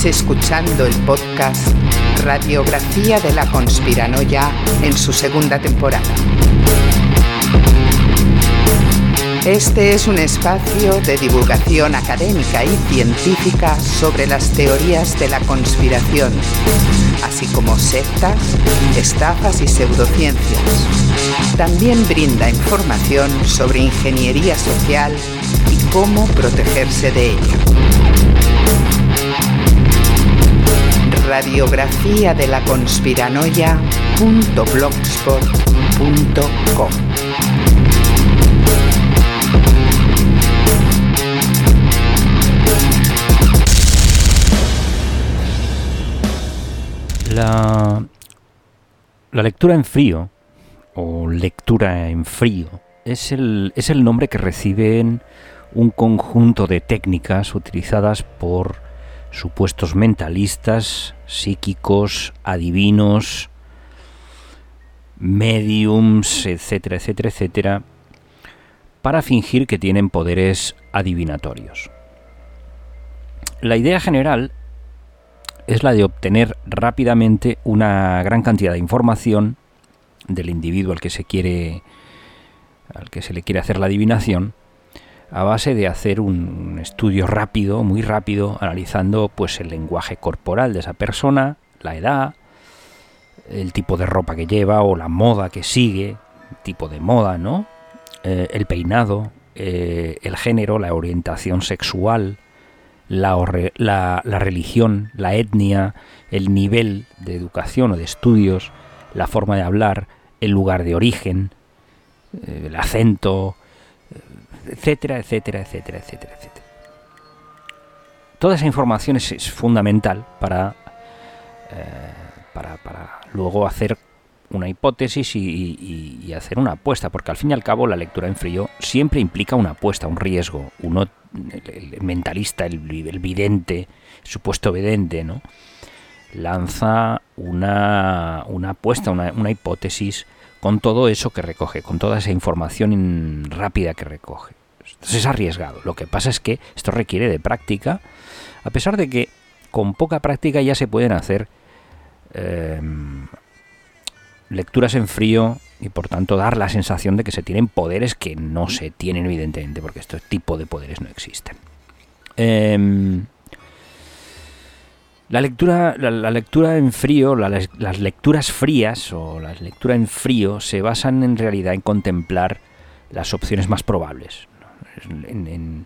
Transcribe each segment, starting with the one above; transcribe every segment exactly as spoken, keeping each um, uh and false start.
escuchando el podcast Radiografía de la Conspiranoia en su segunda temporada. Este es un espacio de divulgación académica y científica sobre las teorías de la conspiración, así como sectas, estafas y pseudociencias. También brinda información sobre ingeniería social y cómo protegerse de ella. Radiografía de la Conspiranoia punto blogspot punto com. La, la lectura en frío, o lectura en frío, es el, es el nombre que reciben un conjunto de técnicas utilizadas por supuestos mentalistas, psíquicos, adivinos, mediums, etcétera, etcétera, etcétera, para fingir que tienen poderes adivinatorios. La idea general es la de obtener rápidamente una gran cantidad de información del individuo al que se quiere, al que se le quiere hacer la adivinación, a base de hacer un estudio rápido, muy rápido, analizando pues el lenguaje corporal de esa persona, la edad, el tipo de ropa que lleva o la moda que sigue, tipo de moda, ¿no? Eh, el peinado, eh, el género, la orientación sexual, La, la, la religión, la etnia, el nivel de educación o de estudios, la forma de hablar, el lugar de origen, eh, el acento, etcétera, etcétera, etcétera, etcétera, etcétera. Toda esa información es, es fundamental para, eh, para, para luego hacer una hipótesis y, y, y hacer una apuesta, porque al fin y al cabo la lectura en frío siempre implica una apuesta, un riesgo. Uno, el, el mentalista, el, el vidente, el supuesto vidente, ¿no?, lanza una, una apuesta, una, una hipótesis con todo eso que recoge, con toda esa información rápida que recoge. Entonces es arriesgado. Lo que pasa es que esto requiere de práctica, a pesar de que con poca práctica ya se pueden hacer eh, lecturas en frío y por tanto dar la sensación de que se tienen poderes que no se tienen, evidentemente, porque este tipo de poderes no existen. Eh, la lectura la, la lectura en frío, la, las lecturas frías o la lectura en frío se basan en realidad en contemplar las opciones más probables, ¿no? en, en,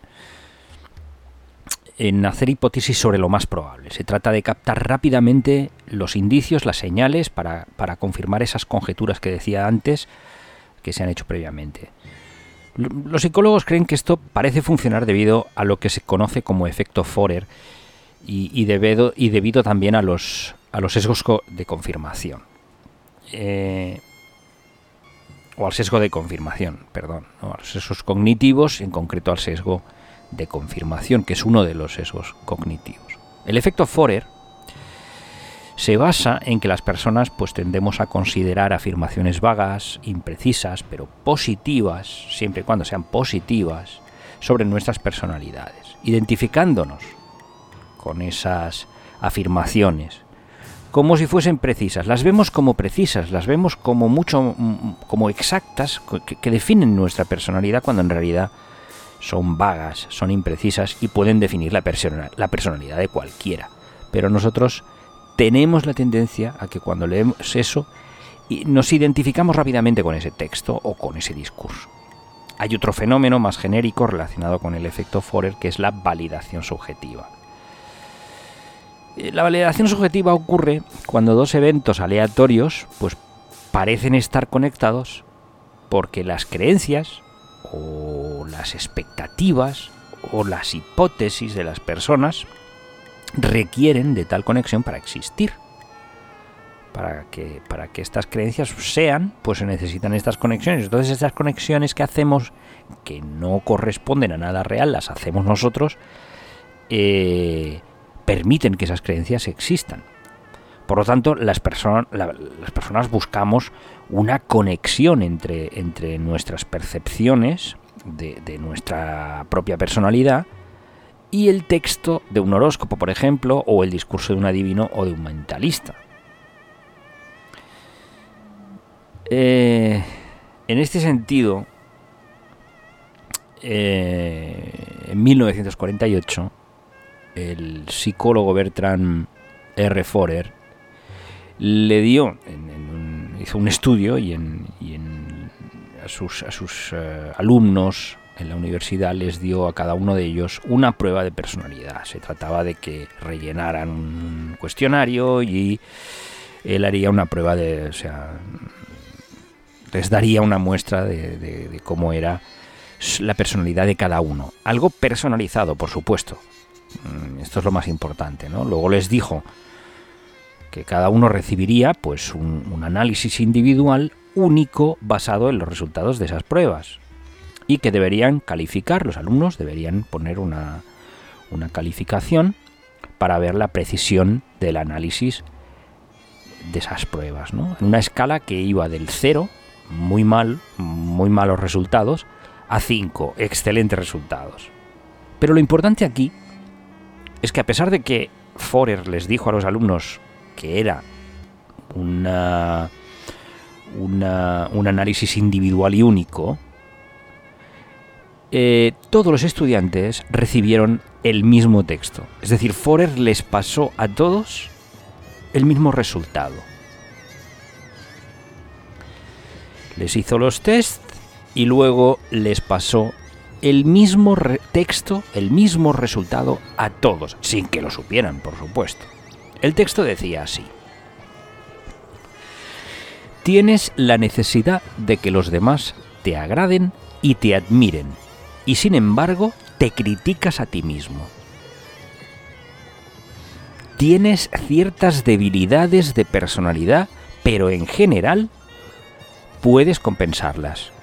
en hacer hipótesis sobre lo más probable. Se trata de captar rápidamente los indicios, las señales, para, para confirmar esas conjeturas que decía antes, que se han hecho previamente. Los psicólogos creen que esto parece funcionar debido a lo que se conoce como efecto Forer y, y, debido, y debido también a los, a los sesgos de confirmación. Eh, o al sesgo de confirmación, perdón, ¿no? A los sesgos cognitivos, en concreto al sesgo de confirmación, que es uno de los sesgos cognitivos. El efecto Forer se basa en que las personas pues tendemos a considerar afirmaciones vagas, imprecisas, pero positivas, siempre y cuando sean positivas, sobre nuestras personalidades, identificándonos con esas afirmaciones como si fuesen precisas. Las vemos como precisas, las vemos como mucho, como exactas, que, que definen nuestra personalidad, cuando en realidad son vagas, son imprecisas y pueden definir la, persona, la personalidad de cualquiera. Pero nosotros tenemos la tendencia a que cuando leemos eso nos identificamos rápidamente con ese texto o con ese discurso. Hay otro fenómeno más genérico relacionado con el efecto Forer, que es la validación subjetiva. La validación subjetiva ocurre cuando dos eventos aleatorios pues parecen estar conectados porque las creencias o las expectativas o las hipótesis de las personas requieren de tal conexión para existir. Para que, para que estas creencias sean, pues se necesitan estas conexiones. Entonces estas conexiones que hacemos, que no corresponden a nada real, las hacemos nosotros, eh, permiten que esas creencias existan. Por lo tanto, las, perso- la, las personas buscamos una conexión entre, entre nuestras percepciones de, de nuestra propia personalidad y el texto de un horóscopo, por ejemplo, o el discurso de un adivino o de un mentalista. Eh, en este sentido, eh, en mil novecientos cuarenta y ocho, el psicólogo Bertrand R. Forer le dio, en, en un, hizo un estudio y, en, y en, a sus, a sus uh, alumnos en la universidad les dio a cada uno de ellos una prueba de personalidad. Se trataba de que rellenaran un cuestionario y él haría una prueba de, o sea, les daría una muestra de, de, de cómo era la personalidad de cada uno. Algo personalizado, por supuesto. Esto es lo más importante, ¿no? Luego les dijo que cada uno recibiría pues un, un análisis individual único basado en los resultados de esas pruebas y que deberían calificar, los alumnos deberían poner una, una calificación para ver la precisión del análisis de esas pruebas, ¿no? En una escala que iba del cero, muy mal, muy malos resultados, a cinco, excelentes resultados. Pero lo importante aquí es que a pesar de que Forer les dijo a los alumnos que era una, una, un análisis individual y único, eh, todos los estudiantes recibieron el mismo texto. Es decir, Forer les pasó a todos el mismo resultado. Les hizo los tests y luego les pasó el mismo re- texto, el mismo resultado a todos, sin que lo supieran, por supuesto. El texto decía así: tienes la necesidad de que los demás te agraden y te admiren, y sin embargo te criticas a ti mismo. Tienes ciertas debilidades de personalidad, pero en general puedes compensarlas.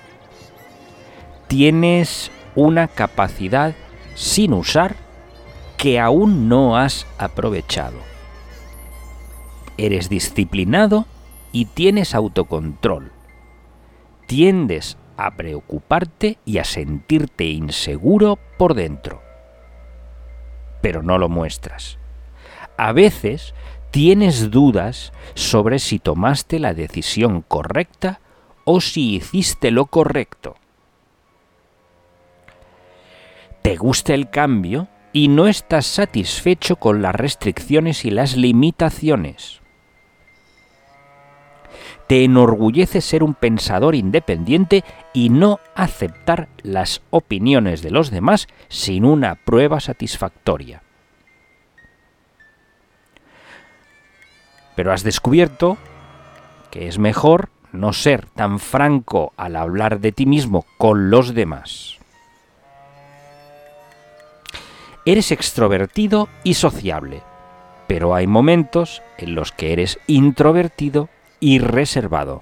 Tienes una capacidad sin usar que aún no has aprovechado. Eres disciplinado y tienes autocontrol. Tiendes a preocuparte y a sentirte inseguro por dentro, pero no lo muestras. A veces tienes dudas sobre si tomaste la decisión correcta o si hiciste lo correcto. Te gusta el cambio y no estás satisfecho con las restricciones y las limitaciones. Te enorgullece ser un pensador independiente y no aceptar las opiniones de los demás sin una prueba satisfactoria. Pero has descubierto que es mejor no ser tan franco al hablar de ti mismo con los demás. Eres extrovertido y sociable, pero hay momentos en los que eres introvertido y reservado.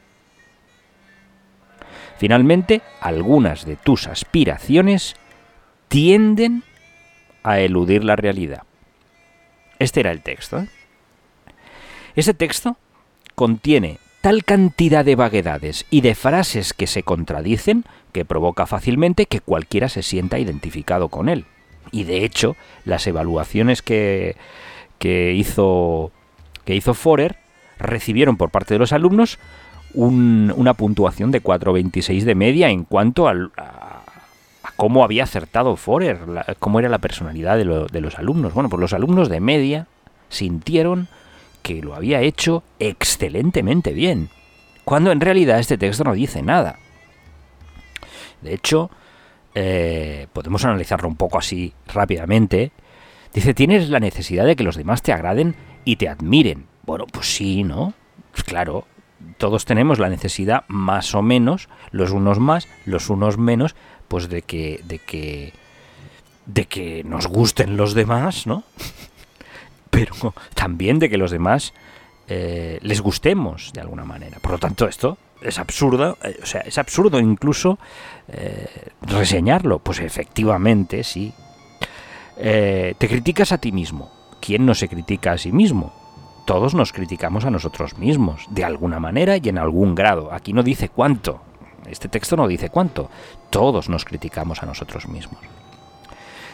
Finalmente, algunas de tus aspiraciones tienden a eludir la realidad. Este era el texto, ¿eh? Este texto contiene tal cantidad de vaguedades y de frases que se contradicen que provoca fácilmente que cualquiera se sienta identificado con él. Y de hecho, las evaluaciones que, que, hizo, que hizo Forer recibieron por parte de los alumnos un, una puntuación de cuatro coma veintiséis de media en cuanto al, a, a cómo había acertado Forer, la, cómo era la personalidad de, lo, de los alumnos. Bueno, pues los alumnos de media sintieron que lo había hecho excelentemente bien, cuando en realidad este texto no dice nada. De hecho, eh, podemos analizarlo un poco así rápidamente. Dice, tienes la necesidad de que los demás te agraden y te admiren. Bueno, pues sí, ¿no? Pues claro, todos tenemos la necesidad más o menos, los unos más, los unos menos, pues de que, de que, de que nos gusten los demás, ¿no? Pero también de que los demás eh, les gustemos de alguna manera. Por lo tanto, esto es absurdo, eh, o sea, es absurdo incluso eh, reseñarlo. Pues efectivamente, sí. Eh, te criticas a ti mismo. ¿Quién no se critica a sí mismo? Todos nos criticamos a nosotros mismos, de alguna manera y en algún grado. Aquí no dice cuánto. Este texto no dice cuánto. Todos nos criticamos a nosotros mismos.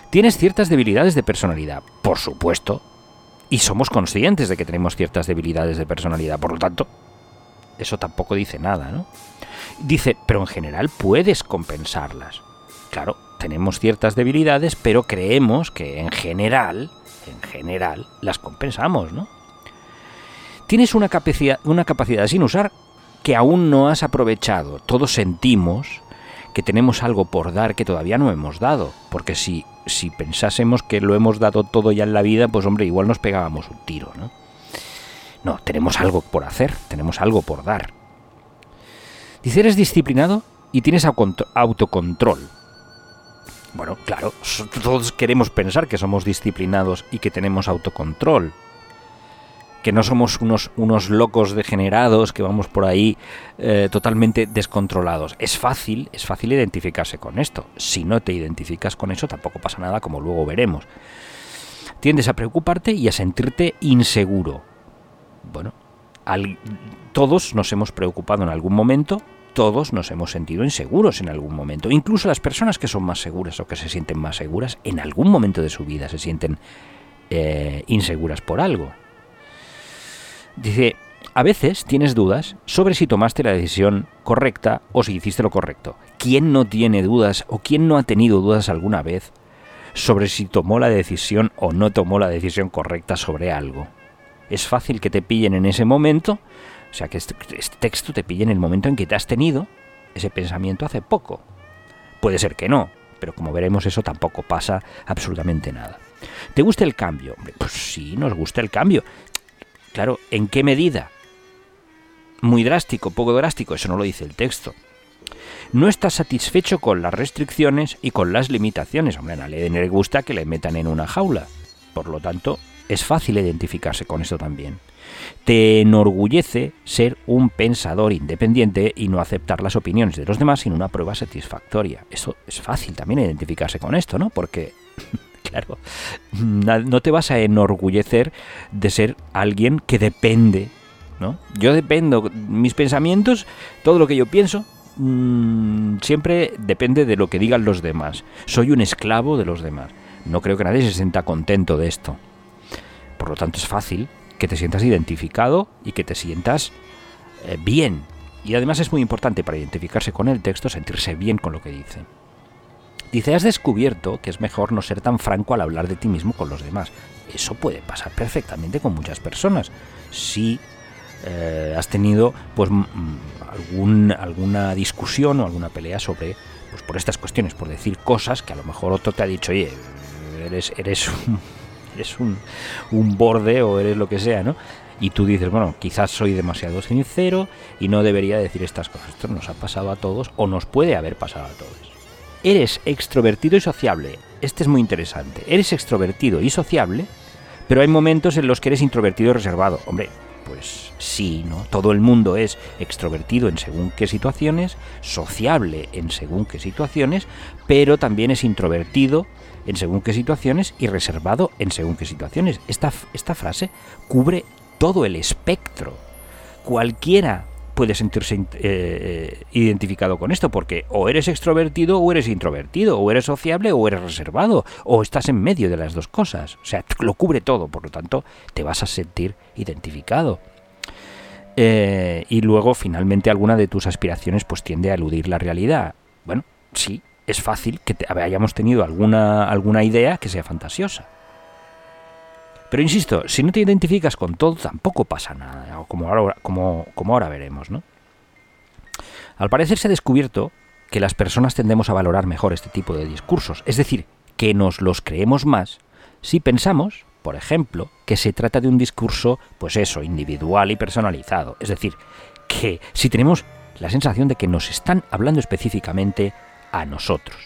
¿Tienes ciertas debilidades de personalidad? Por supuesto. Y somos conscientes de que tenemos ciertas debilidades de personalidad. Por lo tanto, eso tampoco dice nada, ¿no? Dice, pero en general puedes compensarlas. Claro, tenemos ciertas debilidades, pero creemos que en general, en general, las compensamos, ¿no? Tienes una capacidad, una capacidad sin usar que aún no has aprovechado. Todos sentimos que tenemos algo por dar que todavía no hemos dado, porque si, si pensásemos que lo hemos dado todo ya en la vida, pues hombre, igual nos pegábamos un tiro, ¿no? No, tenemos algo por hacer, tenemos algo por dar. Dice, eres disciplinado y tienes autocontrol. Bueno, claro, todos queremos pensar que somos disciplinados y que tenemos autocontrol. Que no somos unos, unos locos degenerados que vamos por ahí eh, totalmente descontrolados. Es fácil, es fácil identificarse con esto. Si no te identificas con eso, tampoco pasa nada, como luego veremos. Tiendes a preocuparte y a sentirte inseguro. Bueno, al, todos nos hemos preocupado en algún momento, todos nos hemos sentido inseguros en algún momento. Incluso las personas que son más seguras o que se sienten más seguras, en algún momento de su vida se sienten eh, inseguras por algo. Dice, a veces tienes dudas sobre si tomaste la decisión correcta o si hiciste lo correcto. ¿Quién no tiene dudas o quién no ha tenido dudas alguna vez sobre si tomó la decisión o no tomó la decisión correcta sobre algo? Es fácil que te pillen en ese momento, o sea, que este, este texto te pille en el momento en que te has tenido ese pensamiento hace poco. Puede ser que no, pero como veremos eso tampoco pasa absolutamente nada. ¿Te gusta el cambio? Pues sí, nos gusta el cambio. Claro, ¿en qué medida? Muy drástico, poco drástico, eso no lo dice el texto. No estás satisfecho con las restricciones y con las limitaciones. Hombre, a nadie le gusta que le metan en una jaula. Por lo tanto, es fácil identificarse con eso también. Te enorgullece ser un pensador independiente y no aceptar las opiniones de los demás sin una prueba satisfactoria. Eso es fácil también identificarse con esto, ¿no? Porque... Claro, no te vas a enorgullecer de ser alguien que depende, ¿no? Yo dependo, mis pensamientos, todo lo que yo pienso, mmm, siempre depende de lo que digan los demás. Soy un esclavo de los demás. No creo que nadie se sienta contento de esto. Por lo tanto, es fácil que te sientas identificado y que te sientas eh, bien. Y además es muy importante para identificarse con el texto sentirse bien con lo que dice. Dice, has descubierto que es mejor no ser tan franco al hablar de ti mismo con los demás. Eso puede pasar perfectamente con muchas personas. Si eh, has tenido pues m- algún, alguna discusión o alguna pelea sobre, pues por estas cuestiones, por decir cosas que a lo mejor otro te ha dicho, oye, eres, eres, un, eres un, un borde o eres lo que sea, ¿no? Y tú dices, bueno, quizás soy demasiado sincero y no debería decir estas cosas. Esto nos ha pasado a todos o nos puede haber pasado a todos. Eres extrovertido y sociable. Este es muy interesante. Eres extrovertido y sociable, pero hay momentos en los que eres introvertido y reservado. Hombre, pues sí, ¿no? Todo el mundo es extrovertido en según qué situaciones, sociable en según qué situaciones, pero también es introvertido en según qué situaciones y reservado en según qué situaciones. Esta, esta frase cubre todo el espectro. Cualquiera puede sentirse eh, identificado con esto, porque o eres extrovertido o eres introvertido, o eres sociable o eres reservado, o estás en medio de las dos cosas. O sea, lo cubre todo, por lo tanto, te vas a sentir identificado. Eh, y luego, finalmente, alguna de tus aspiraciones pues tiende a eludir la realidad. Bueno, sí, es fácil que te, hayamos tenido alguna, alguna idea que sea fantasiosa. Pero insisto, si no te identificas con todo, tampoco pasa nada, como ahora, como, como ahora veremos, ¿no? Al parecer se ha descubierto que las personas tendemos a valorar mejor este tipo de discursos, es decir, que nos los creemos más si pensamos, por ejemplo, que se trata de un discurso, pues eso, individual y personalizado, es decir, que si tenemos la sensación de que nos están hablando específicamente a nosotros.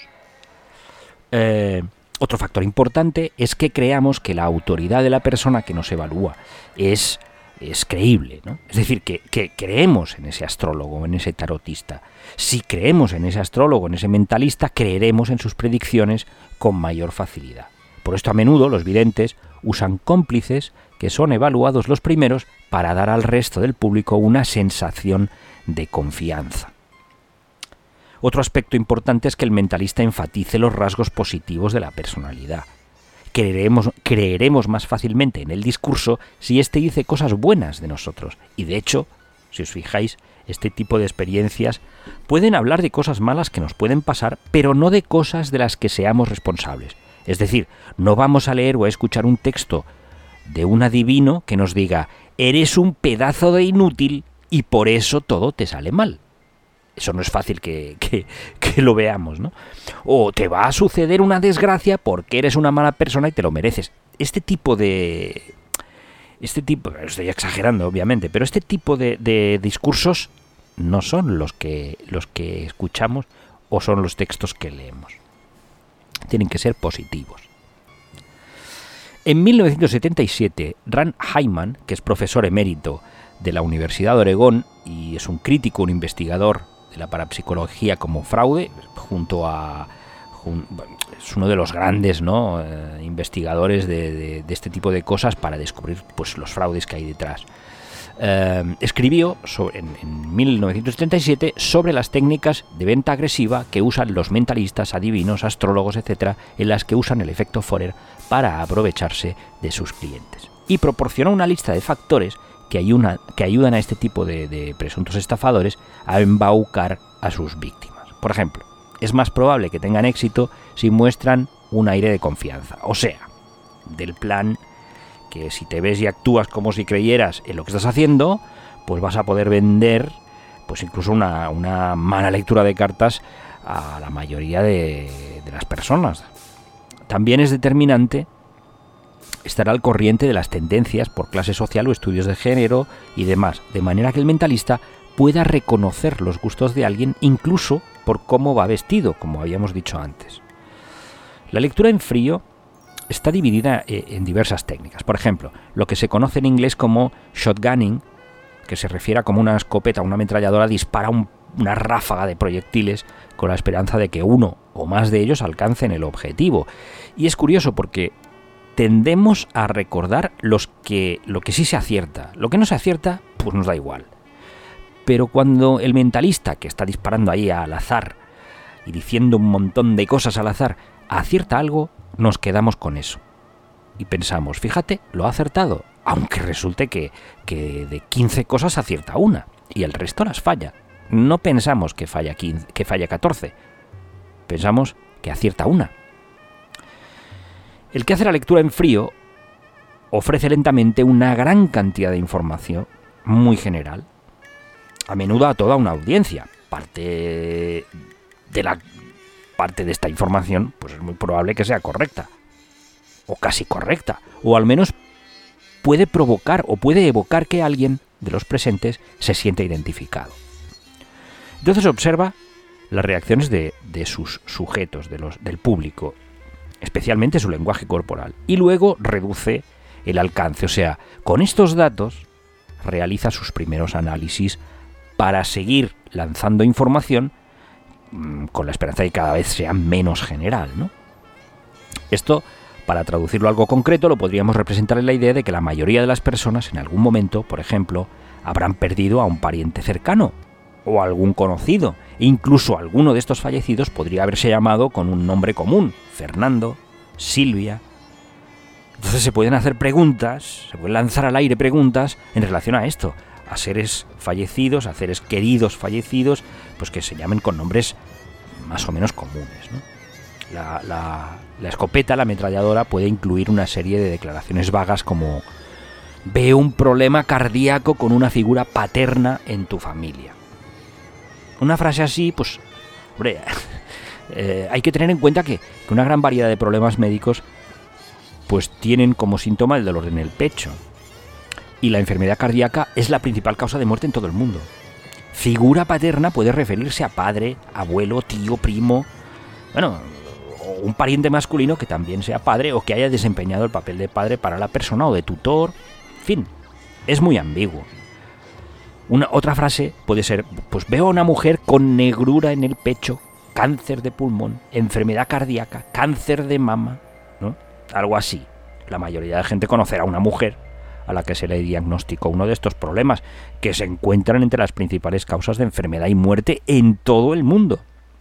Eh... Otro factor importante es que creamos que la autoridad de la persona que nos evalúa es, es creíble, ¿no? Es decir, que, que creemos en ese astrólogo, en ese tarotista. Si creemos en ese astrólogo, en ese mentalista, creeremos en sus predicciones con mayor facilidad. Por esto a menudo los videntes usan cómplices que son evaluados los primeros para dar al resto del público una sensación de confianza. Otro aspecto importante es que el mentalista enfatice los rasgos positivos de la personalidad. Creeremos, creeremos más fácilmente en el discurso si éste dice cosas buenas de nosotros. Y de hecho, si os fijáis, este tipo de experiencias pueden hablar de cosas malas que nos pueden pasar, pero no de cosas de las que seamos responsables. Es decir, no vamos a leer o a escuchar un texto de un adivino que nos diga: eres un pedazo de inútil y por eso todo te sale mal. Eso no es fácil que, que, que lo veamos, ¿no? O te va a suceder una desgracia porque eres una mala persona y te lo mereces. Este tipo de... Este tipo... Estoy exagerando, obviamente, pero este tipo de, de discursos no son los que, los que escuchamos o son los textos que leemos. Tienen que ser positivos. En mil novecientos setenta y siete, Rand Hyman, que es profesor emérito de la Universidad de Oregón y es un crítico, un investigador de la parapsicología como fraude, junto a... Jun, es uno de los grandes, ¿no?, eh, investigadores de, de, de este tipo de cosas para descubrir, pues, los fraudes que hay detrás. Eh, escribió sobre, en, en mil novecientos setenta y siete sobre las técnicas de venta agresiva que usan los mentalistas, adivinos, astrólogos, etcétera, en las que usan el efecto Forer para aprovecharse de sus clientes. Y proporcionó una lista de factores que, hay una, que ayudan a este tipo de, de presuntos estafadores a embaucar a sus víctimas. Por ejemplo, es más probable que tengan éxito si muestran un aire de confianza. O sea, del plan que si te ves y actúas como si creyeras en lo que estás haciendo, pues vas a poder vender, pues incluso una, una mala lectura de cartas a la mayoría de, de las personas. También es determinante estar al corriente de las tendencias por clase social o estudios de género y demás, de manera que el mentalista pueda reconocer los gustos de alguien incluso por cómo va vestido, como habíamos dicho antes. La lectura en frío está dividida en diversas técnicas. Por ejemplo, lo que se conoce en inglés como shotgunning, que se refiere a como una escopeta o una ametralladora dispara un, una ráfaga de proyectiles con la esperanza de que uno o más de ellos alcancen el objetivo. Y es curioso porque tendemos a recordar los que, lo que sí se acierta. Lo que no se acierta, pues nos da igual. Pero cuando el mentalista, que está disparando ahí al azar y diciendo un montón de cosas al azar, acierta algo, nos quedamos con eso. Y pensamos, fíjate, lo ha acertado, aunque resulte que, que de quince cosas acierta una y el resto las falla. No pensamos que falla quince, que falla catorce, pensamos que acierta una. El que hace la lectura en frío ofrece lentamente una gran cantidad de información muy general, a menudo a toda una audiencia. Parte de la parte de esta información, pues es muy probable que sea correcta, o casi correcta, o al menos puede provocar o puede evocar que alguien de los presentes se sienta identificado. Entonces observa las reacciones de, de sus sujetos, de los, del público, especialmente su lenguaje corporal, y luego reduce el alcance, o sea, con estos datos realiza sus primeros análisis para seguir lanzando información mmm, con la esperanza de que cada vez sea menos general, ¿no? Esto, para traducirlo a algo concreto, lo podríamos representar en la idea de que la mayoría de las personas en algún momento, por ejemplo, habrán perdido a un pariente cercano o a algún conocido, e incluso alguno de estos fallecidos podría haberse llamado con un nombre común, Fernando, Silvia. Entonces se pueden hacer preguntas, se pueden lanzar al aire preguntas en relación a esto, a seres fallecidos, a seres queridos fallecidos, pues que se llamen con nombres más o menos comunes, ¿no? La, la, la escopeta, la ametralladora, puede incluir una serie de declaraciones vagas como: veo un problema cardíaco con una figura paterna en tu familia. Una frase así, pues, hombre, eh, hay que tener en cuenta que, que una gran variedad de problemas médicos pues tienen como síntoma el dolor en el pecho. Y la enfermedad cardíaca es la principal causa de muerte en todo el mundo. Figura paterna puede referirse a padre, abuelo, tío, primo, bueno, o un pariente masculino que también sea padre o que haya desempeñado el papel de padre para la persona o de tutor. En fin, es muy ambiguo. Una otra frase puede ser, pues veo a una mujer con negrura en el pecho, cáncer de pulmón, enfermedad cardíaca, cáncer de mama, ¿no? Algo así. La mayoría de gente conocerá a una mujer a la que se le diagnosticó uno de estos problemas, que se encuentran entre las principales causas de enfermedad y muerte en todo el mundo.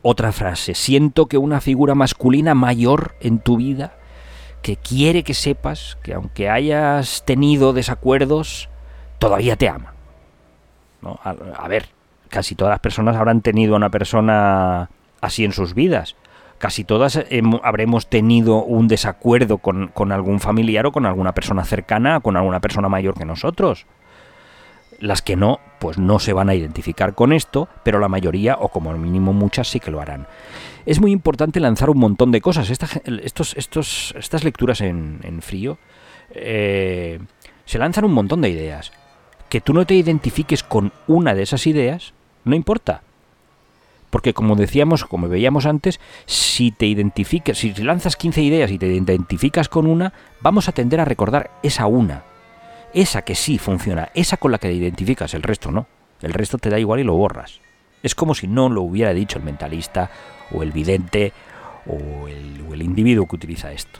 Otra frase: siento que una figura masculina mayor en tu vida, que quiere que sepas que aunque hayas tenido desacuerdos, todavía te ama. ¿No? A, a ver, casi todas las personas habrán tenido a una persona así en sus vidas. Casi todas hem, habremos tenido un desacuerdo con, con algún familiar o con alguna persona cercana, con alguna persona mayor que nosotros. Las que no, pues no se van a identificar con esto, pero la mayoría, o como mínimo muchas, sí que lo harán. Es muy importante lanzar un montón de cosas. Esta, estos, estos, estas lecturas en, en frío eh, se lanzan un montón de ideas. Que tú no te identifiques con una de esas ideas, no importa. Porque como decíamos, como veíamos antes, si te identificas, si lanzas quince ideas y te identificas con una, vamos a tender a recordar esa una. Esa que sí funciona, esa con la que te identificas, el resto no. El resto te da igual y lo borras. Es como si no lo hubiera dicho el mentalista, o el vidente, o el, o el individuo que utiliza esto.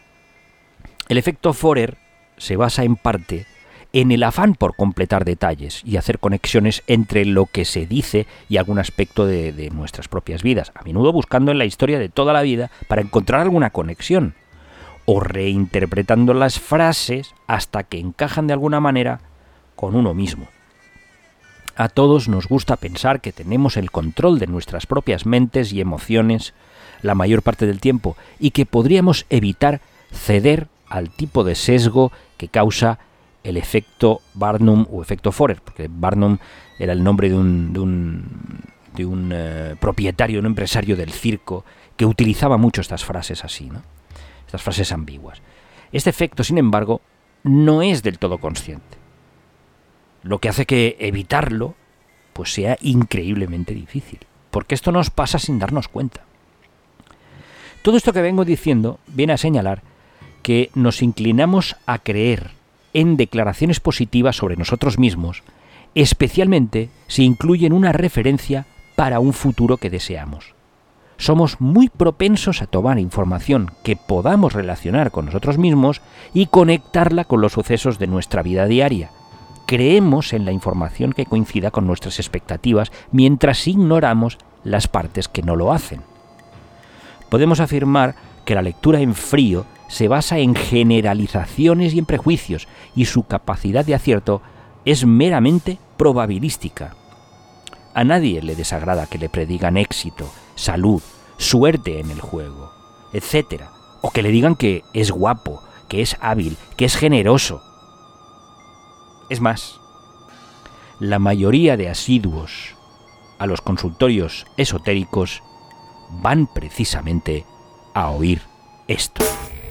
El efecto Forer se basa en parte en el afán por completar detalles y hacer conexiones entre lo que se dice y algún aspecto de, de nuestras propias vidas, a menudo buscando en la historia de toda la vida para encontrar alguna conexión, o reinterpretando las frases hasta que encajan de alguna manera con uno mismo. A todos nos gusta pensar que tenemos el control de nuestras propias mentes y emociones la mayor parte del tiempo y que podríamos evitar ceder al tipo de sesgo que causa el efecto Barnum o efecto Forer, porque Barnum era el nombre de un, de un, de un eh, propietario, un empresario del circo que utilizaba mucho estas frases así, ¿no? Estas frases ambiguas. Este efecto, sin embargo, no es del todo consciente, lo que hace que evitarlo pues sea increíblemente difícil, porque esto nos pasa sin darnos cuenta. Todo esto que vengo diciendo viene a señalar que nos inclinamos a creer en declaraciones positivas sobre nosotros mismos, especialmente si incluyen una referencia para un futuro que deseamos. Somos muy propensos a tomar información que podamos relacionar con nosotros mismos y conectarla con los sucesos de nuestra vida diaria. Creemos en la información que coincida con nuestras expectativas, mientras ignoramos las partes que no lo hacen. Podemos afirmar que la lectura en frío se basa en generalizaciones y en prejuicios, y su capacidad de acierto es meramente probabilística. A nadie le desagrada que le predigan éxito, salud, suerte en el juego, etcétera, o que le digan que es guapo, que es hábil, que es generoso. Es más, la mayoría de asiduos a los consultorios esotéricos van precisamente a oír esto.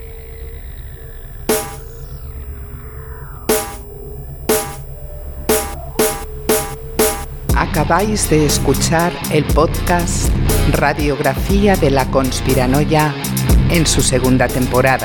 Acabáis de escuchar el podcast Radiografía de la Conspiranoia en su segunda temporada.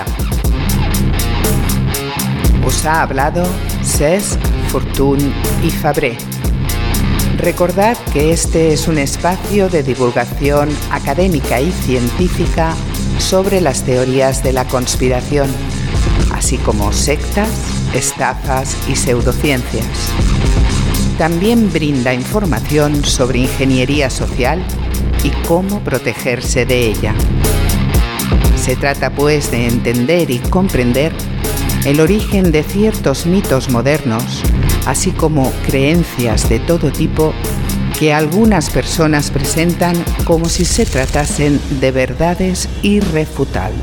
Os ha hablado Cesc, Fortuny y Fabré. Recordad que este es un espacio de divulgación académica y científica sobre las teorías de la conspiración, así como sectas, estafas y pseudociencias. También brinda información sobre ingeniería social y cómo protegerse de ella. Se trata pues de entender y comprender el origen de ciertos mitos modernos, así como creencias de todo tipo que algunas personas presentan como si se tratasen de verdades irrefutables.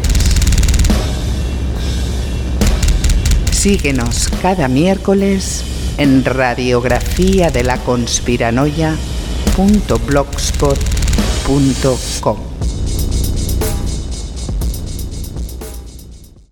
Síguenos cada miércoles en radiografía de la conspiranoia punto blogspot punto com.